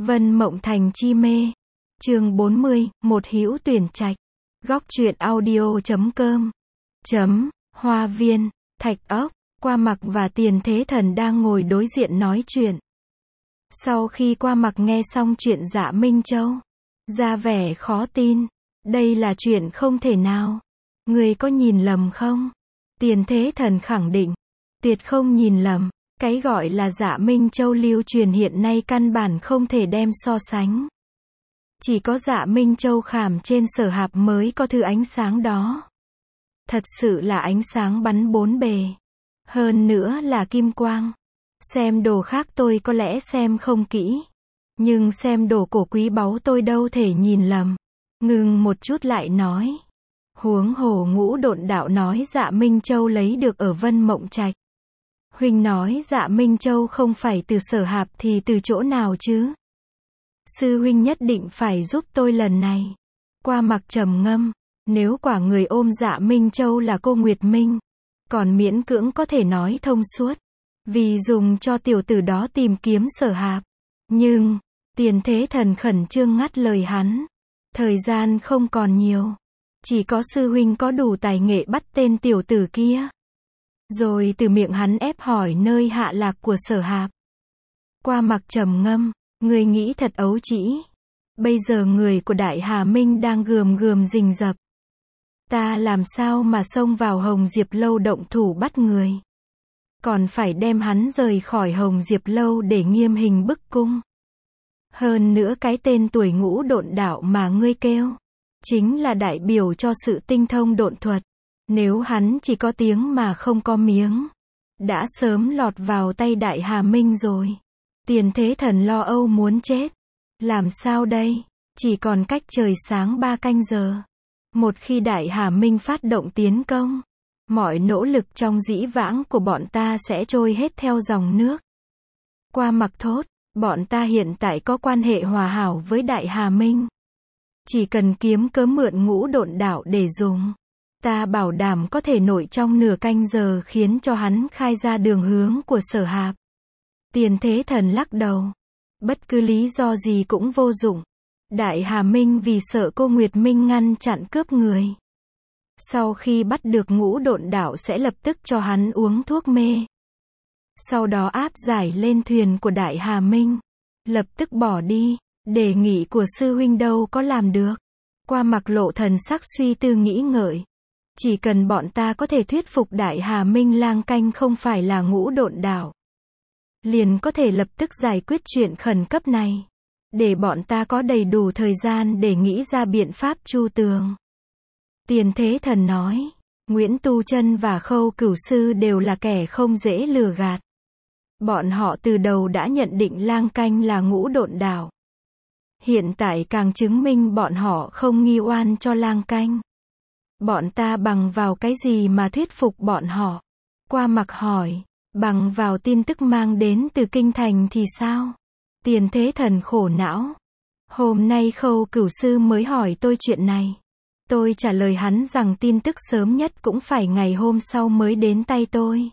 Vân Mộng Thành chi mê. Chương 40, một hữu tuyển trạch. Góc truyện audio.com. Hoa viên, Thạch Ốc, Qua Mặc và Tiền Thế Thần đang ngồi đối diện nói chuyện. Sau khi Qua Mặc nghe xong chuyện Dạ Minh Châu, ra vẻ khó tin. Đây là chuyện không thể nào. Người có nhìn lầm không? Tiền Thế Thần khẳng định. Tuyệt không nhìn lầm. Cái gọi là Dạ Minh Châu lưu truyền hiện nay căn bản không thể đem so sánh. Chỉ có Dạ Minh Châu khảm trên Sở Hạp mới có thứ ánh sáng đó. Thật sự là ánh sáng bắn bốn bề. Hơn nữa là kim quang. Xem đồ khác tôi có lẽ xem không kỹ. Nhưng xem đồ cổ quý báu tôi đâu thể nhìn lầm. Ngừng một chút lại nói. Huống hồ Ngũ Độn Đạo nói Dạ Minh Châu lấy được ở Vân Mộng Trạch. Huynh nói Dạ Minh Châu không phải từ Sở Hạp thì từ chỗ nào chứ? Sư huynh nhất định phải giúp tôi lần này. Qua Mặc trầm ngâm, nếu quả người ôm Dạ Minh Châu là cô Nguyệt Minh, còn miễn cưỡng có thể nói thông suốt, vì dùng cho tiểu tử đó tìm kiếm Sở Hạp. Nhưng, Tiền Thế Thần khẩn trương ngắt lời hắn. Thời gian không còn nhiều. Chỉ có sư huynh có đủ tài nghệ bắt tên tiểu tử kia. Rồi từ miệng hắn ép hỏi nơi hạ lạc của Sở Hạp. Qua Mặc trầm ngâm, người nghĩ thật ấu trĩ. Bây giờ người của Đại Hà Minh đang gườm rình rập. Ta làm sao mà xông vào Hồng Diệp Lâu động thủ bắt người. Còn phải đem hắn rời khỏi Hồng Diệp Lâu để nghiêm hình bức cung. Hơn nữa cái tên tuổi Ngũ Độn Đạo mà ngươi kêu, chính là đại biểu cho sự tinh thông độn thuật. Nếu hắn chỉ có tiếng mà không có miếng, đã sớm lọt vào tay Đại Hà Minh rồi. Tiền Thế Thần lo âu muốn chết. Làm sao đây? Chỉ còn cách trời sáng 3 canh giờ. Một khi Đại Hà Minh phát động tiến công, mọi nỗ lực trong dĩ vãng của bọn ta sẽ trôi hết theo dòng nước. Qua Mặc thốt, bọn ta hiện tại có quan hệ hòa hảo với Đại Hà Minh. Chỉ cần kiếm cớ mượn Ngũ Độn Đạo để dùng. Ta bảo đảm có thể nội trong nửa canh giờ khiến cho hắn khai ra đường hướng của Sở Hạp. Tiền Thế Thần lắc đầu. Bất cứ lý do gì cũng vô dụng. Đại Hà Minh vì sợ cô Nguyệt Minh ngăn chặn cướp người. Sau khi bắt được Ngũ Độn Đạo sẽ lập tức cho hắn uống thuốc mê. Sau đó áp giải lên thuyền của Đại Hà Minh. Lập tức bỏ đi. Đề nghị của sư huynh đâu có làm được. Qua Mặc lộ thần sắc suy tư nghĩ ngợi. Chỉ cần bọn ta có thể thuyết phục Đại Hà Minh lang canh không phải là Ngũ Độn Đạo, liền có thể lập tức giải quyết chuyện khẩn cấp này. Để bọn ta có đầy đủ thời gian để nghĩ ra biện pháp chu tường. Tiền Thế Thần nói. Nguyễn Tu Chân và Khâu Cửu Sư đều là kẻ không dễ lừa gạt. Bọn họ từ đầu đã nhận định lang canh là Ngũ Độn Đạo. Hiện tại càng chứng minh bọn họ không nghi oan cho lang canh. Bọn ta bằng vào cái gì mà thuyết phục bọn họ? Qua Mặc hỏi. Bằng vào tin tức mang đến từ kinh thành thì sao? Tiền Thế Thần khổ não. Hôm nay Khâu Cửu Sư mới hỏi tôi chuyện này. Tôi trả lời hắn rằng tin tức sớm nhất cũng phải ngày hôm sau mới đến tay tôi.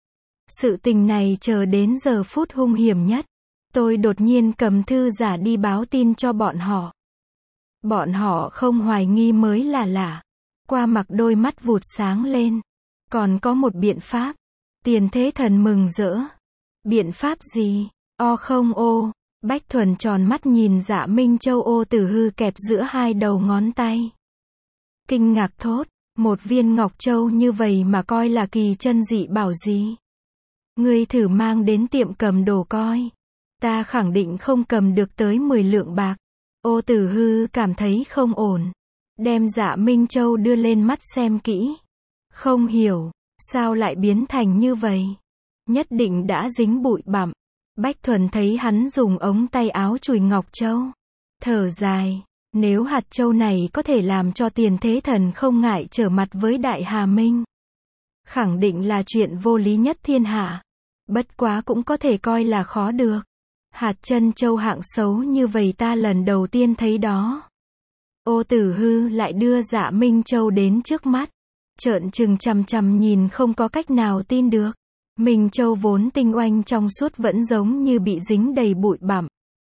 Sự tình này chờ đến giờ phút hung hiểm nhất. Tôi đột nhiên cầm thư giả đi báo tin cho bọn họ. Bọn họ không hoài nghi mới là lạ. Qua Mặc đôi mắt vụt sáng lên. Còn có một biện pháp. Tiền Thế Thần mừng rỡ. Biện pháp gì? O không ô. Bách Thuần tròn mắt nhìn Dạ Minh Châu ô tử hư kẹp giữa hai đầu ngón tay. Kinh ngạc thốt. Một viên ngọc châu như vậy mà coi là kỳ chân dị bảo gì? Ngươi thử mang đến tiệm cầm đồ coi. Ta khẳng định không cầm được tới 10 lượng bạc. Ô tử hư cảm thấy không ổn. Đem Dạ Minh Châu đưa lên mắt xem kỹ. Không hiểu. Sao lại biến thành như vậy? Nhất định đã dính bụi bặm. Bách Thuần thấy hắn dùng ống tay áo chùi ngọc châu. Thở dài. Nếu hạt châu này có thể làm cho Tiền Thế Thần không ngại trở mặt với Đại Hà Minh, khẳng định là chuyện vô lý nhất thiên hạ. Bất quá cũng có thể coi là khó được. Hạt chân châu hạng xấu như vậy ta lần đầu tiên thấy đó. Ô tử hư lại đưa Dạ Minh Châu đến trước mắt. Trợn trừng chằm chằm nhìn không có cách nào tin được. Minh Châu vốn tinh oanh trong suốt vẫn giống như bị dính đầy bụi bặm.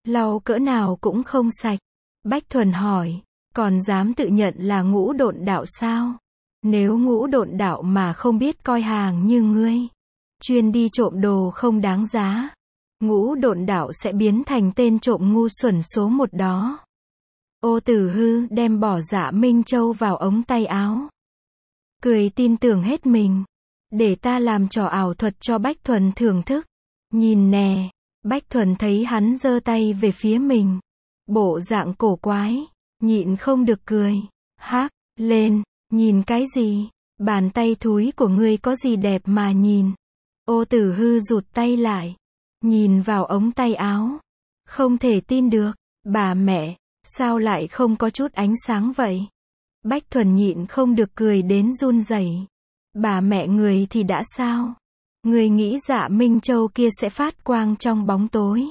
lau cỡ nào cũng không sạch. Bách Thuần hỏi, còn dám tự nhận là ngũ độn đạo sao? Nếu ngũ độn đạo mà không biết coi hàng như ngươi, chuyên đi trộm đồ không đáng giá, ngũ độn đạo sẽ biến thành tên trộm ngu xuẩn số một đó. Ô Tử Hư đem bỏ Dạ Minh Châu vào ống tay áo, cười tin tưởng hết mình. Để ta làm trò ảo thuật cho Bách Thuần thưởng thức. Nhìn nè. Bách Thuần thấy hắn giơ tay về phía mình, bộ dạng cổ quái, nhịn không được cười. Hắc lên, nhìn cái gì? Bàn tay thúi của ngươi có gì đẹp mà nhìn? Ô Tử Hư rụt tay lại, nhìn vào ống tay áo, không thể tin được. Bà mẹ, sao lại không có chút ánh sáng vậy? Bách Thuần nhịn không được cười đến run rẩy. Bà mẹ người thì đã sao? Người nghĩ Dạ Minh Châu kia sẽ phát quang trong bóng tối?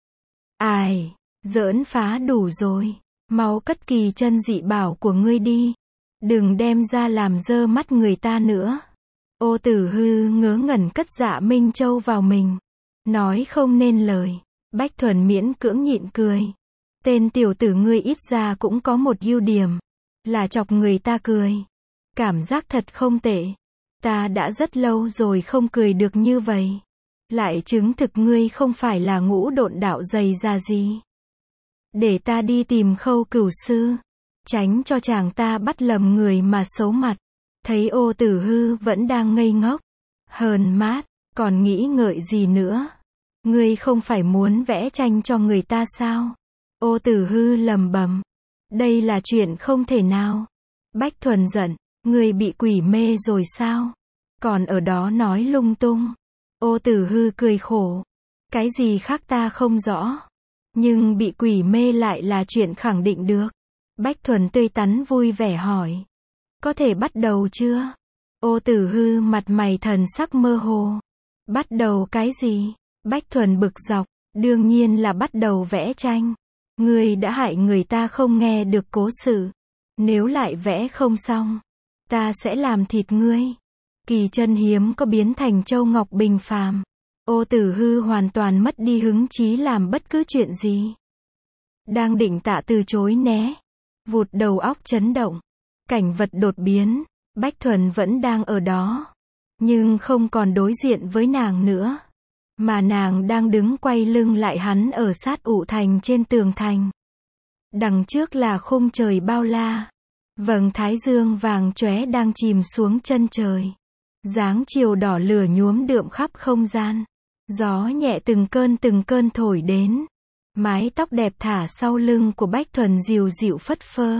Ai, giỡn phá đủ rồi. Mau cất kỳ chân dị bảo của ngươi đi. Đừng đem ra làm dơ mắt người ta nữa. Ô Tử Hư ngớ ngẩn cất Dạ Minh Châu vào mình, nói không nên lời. Bách Thuần miễn cưỡng nhịn cười. Tên tiểu tử ngươi ít ra cũng có một ưu điểm, là chọc người ta cười. Cảm giác thật không tệ. Ta đã rất lâu rồi không cười được như vậy. Lại chứng thực ngươi không phải là ngũ độn đạo dày ra gì. Để ta đi tìm Khâu Cửu sư, tránh cho chàng ta bắt lầm người mà xấu mặt. Thấy Ô Tử Hư vẫn đang ngây ngốc, hờn mát, còn nghĩ ngợi gì nữa? Ngươi không phải muốn vẽ tranh cho người ta sao? Ô Tử Hư lẩm bẩm. Đây là chuyện không thể nào. Bách Thuần giận. Ngươi bị quỷ mê rồi sao? Còn ở đó nói lung tung. Ô Tử Hư cười khổ. Cái gì khác ta không rõ. Nhưng bị quỷ mê lại là chuyện khẳng định được. Bách Thuần tươi tắn vui vẻ hỏi. Có thể bắt đầu chưa? Ô Tử Hư mặt mày thần sắc mơ hồ. Bắt đầu cái gì? Bách Thuần bực dọc. Đương nhiên là bắt đầu vẽ tranh. Ngươi đã hại người ta không nghe được cố sự. Nếu lại vẽ không xong, ta sẽ làm thịt ngươi. Kỳ chân hiếm có biến thành châu ngọc bình phàm. Ô Tử Hư hoàn toàn mất đi hứng chí làm bất cứ chuyện gì. Đang định tạ từ chối né. Vụt đầu óc chấn động. Cảnh vật đột biến. Bách Thuần vẫn đang ở đó. Nhưng không còn đối diện với nàng nữa. Mà nàng đang đứng quay lưng lại hắn ở sát ụ thành trên tường thành. Đằng trước là khung trời bao la. Vầng thái dương vàng chóe đang chìm xuống chân trời. Dáng chiều đỏ lửa nhuốm đượm khắp không gian. Gió nhẹ từng cơn thổi đến. Mái tóc đẹp thả sau lưng của Bách Thuần dịu dịu phất phơ.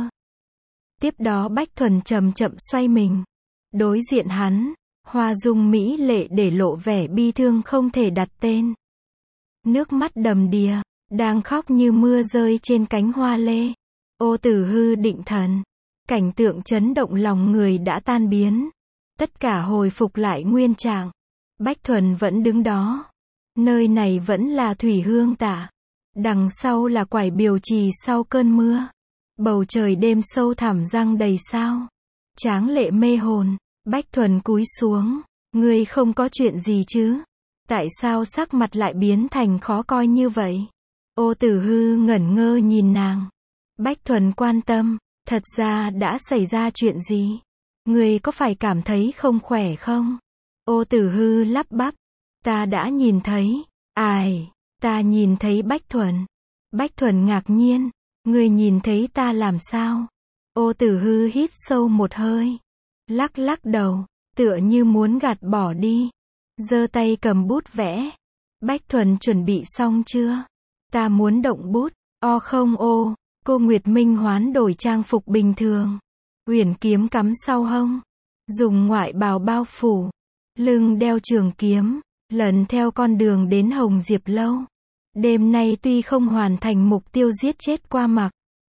Tiếp đó Bách Thuần chậm chậm xoay mình. Đối diện hắn, hoa dung mỹ lệ để lộ vẻ bi thương không thể đặt tên. Nước mắt đầm đìa, đang khóc như mưa rơi trên cánh hoa lê. Ô Tử Hư định thần. Cảnh tượng chấn động lòng người đã tan biến. Tất cả hồi phục lại nguyên trạng. Bách Thuần vẫn đứng đó. Nơi này vẫn là Thủy Hương Tạ. Đằng sau là quải Biểu Trì sau cơn mưa. Bầu trời đêm sâu thẳm răng đầy sao. Tráng lệ mê hồn. Bách Thuần cúi xuống. Ngươi không có chuyện gì chứ? Tại sao sắc mặt lại biến thành khó coi như vậy? Ô Tử Hư ngẩn ngơ nhìn nàng. Bách Thuần quan tâm. Thật ra đã xảy ra chuyện gì? Ngươi có phải cảm thấy không khỏe không? Ô Tử Hư lắp bắp. Ta đã nhìn thấy. Ai? Ta nhìn thấy Bách Thuần. Bách Thuần ngạc nhiên. Ngươi nhìn thấy ta làm sao? Ô Tử Hư hít sâu một hơi. Lắc lắc đầu. Tựa như muốn gạt bỏ đi. Giơ tay cầm bút vẽ. Bách Thuần chuẩn bị xong chưa? Ta muốn động bút. O không ô. Cô Nguyệt Minh hoán đổi trang phục bình thường. Uyển kiếm cắm sau hông. Dùng ngoại bào bao phủ. Lưng đeo trường kiếm. Lần theo con đường đến Hồng Diệp Lâu. Đêm nay tuy không hoàn thành mục tiêu giết chết Qua Mặc,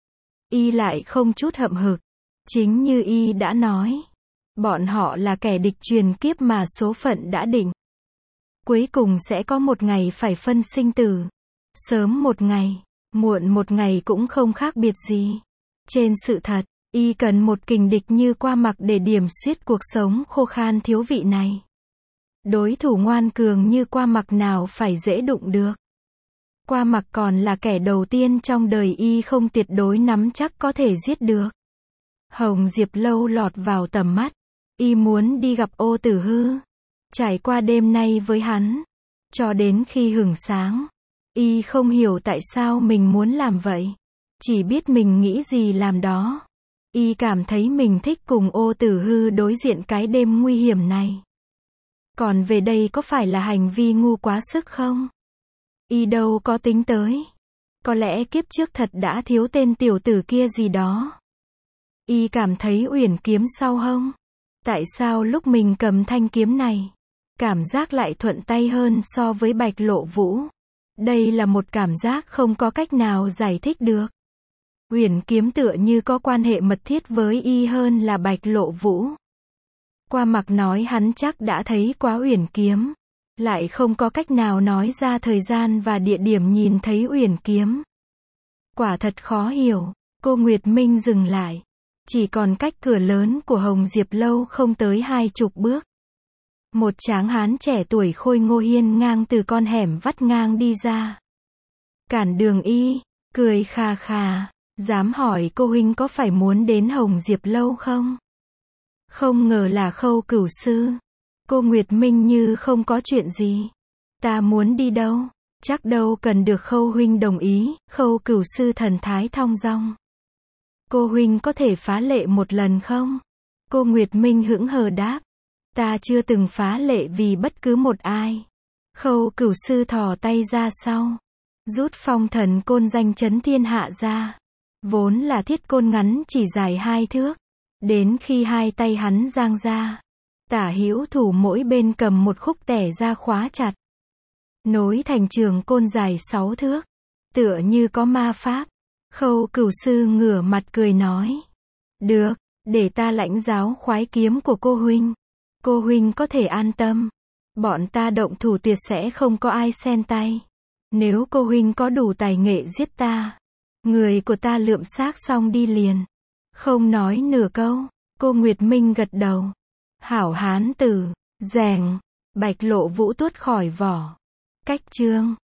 y lại không chút hậm hực. Chính như y đã nói. Bọn họ là kẻ địch truyền kiếp mà số phận đã định. Cuối cùng sẽ có một ngày phải phân sinh tử. Sớm một ngày, muộn một ngày cũng không khác biệt gì. Trên sự thật, y cần một kình địch như Qua Mặc để điểm xuyết cuộc sống khô khan thiếu vị này. Đối thủ ngoan cường như Qua Mặc nào phải dễ đụng được. Qua Mặc còn là kẻ đầu tiên trong đời y không tuyệt đối nắm chắc có thể giết được. Hồng Diệp Lâu lọt vào tầm mắt. Y muốn đi gặp Ô Tử Hư. Trải qua đêm nay với hắn. Cho đến khi hửng sáng. Y không hiểu tại sao mình muốn làm vậy. Chỉ biết mình nghĩ gì làm đó. Y cảm thấy mình thích cùng Ô Tử Hư đối diện cái đêm nguy hiểm này. Còn về đây có phải là hành vi ngu quá sức không? Y đâu có tính tới. Có lẽ kiếp trước thật đã thiếu tên tiểu tử kia gì đó. Y cảm thấy uyển kiếm sau hông. Tại sao lúc mình cầm thanh kiếm này, cảm giác lại thuận tay hơn so với Bạch Lộ Vũ? Đây là một cảm giác không có cách nào giải thích được. Uyển kiếm tựa như có quan hệ mật thiết với y hơn là Bạch Lộ Vũ. Qua Mặc nói hắn chắc đã thấy quá uyển kiếm, lại không có cách nào nói ra thời gian và địa điểm nhìn thấy uyển kiếm. Quả thật khó hiểu. Cô Nguyệt Minh dừng lại. Chỉ còn cách cửa lớn của Hồng Diệp Lâu không tới 20 bước. Một tráng hán trẻ tuổi khôi ngô hiên ngang từ con hẻm vắt ngang đi ra. Cản đường y, cười khà khà, dám hỏi cô huynh có phải muốn đến Hồng Diệp Lâu không? Không ngờ là Khâu Cửu sư. Cô Nguyệt Minh như không có chuyện gì. Ta muốn đi đâu? Chắc đâu cần được Khâu huynh đồng ý. Khâu Cửu sư thần thái thong dong. Cô huynh có thể phá lệ một lần không? Cô Nguyệt Minh hững hờ đáp. Ta chưa từng phá lệ vì bất cứ một ai. Khâu Cửu sư thò tay ra sau. Rút phong thần côn danh chấn thiên hạ ra. Vốn là thiết côn ngắn chỉ dài 2 thước. Đến khi hai tay hắn giang ra. Tả hữu thủ mỗi bên cầm một khúc tẻ ra khóa chặt. Nối thành trường côn dài 6 thước. Tựa như có ma pháp. Khâu Cửu sư ngửa mặt cười nói. Được, để ta lãnh giáo khoái kiếm của cô huynh. Cô huynh có thể an tâm. Bọn ta động thủ tuyệt sẽ không có ai xen tay. Nếu cô huynh có đủ tài nghệ giết ta, người của ta lượm xác xong đi liền. Không nói nửa câu, cô Nguyệt Minh gật đầu. Hảo hán tử, rèng, Bạch Lộ Vũ tuốt khỏi vỏ. Cách chương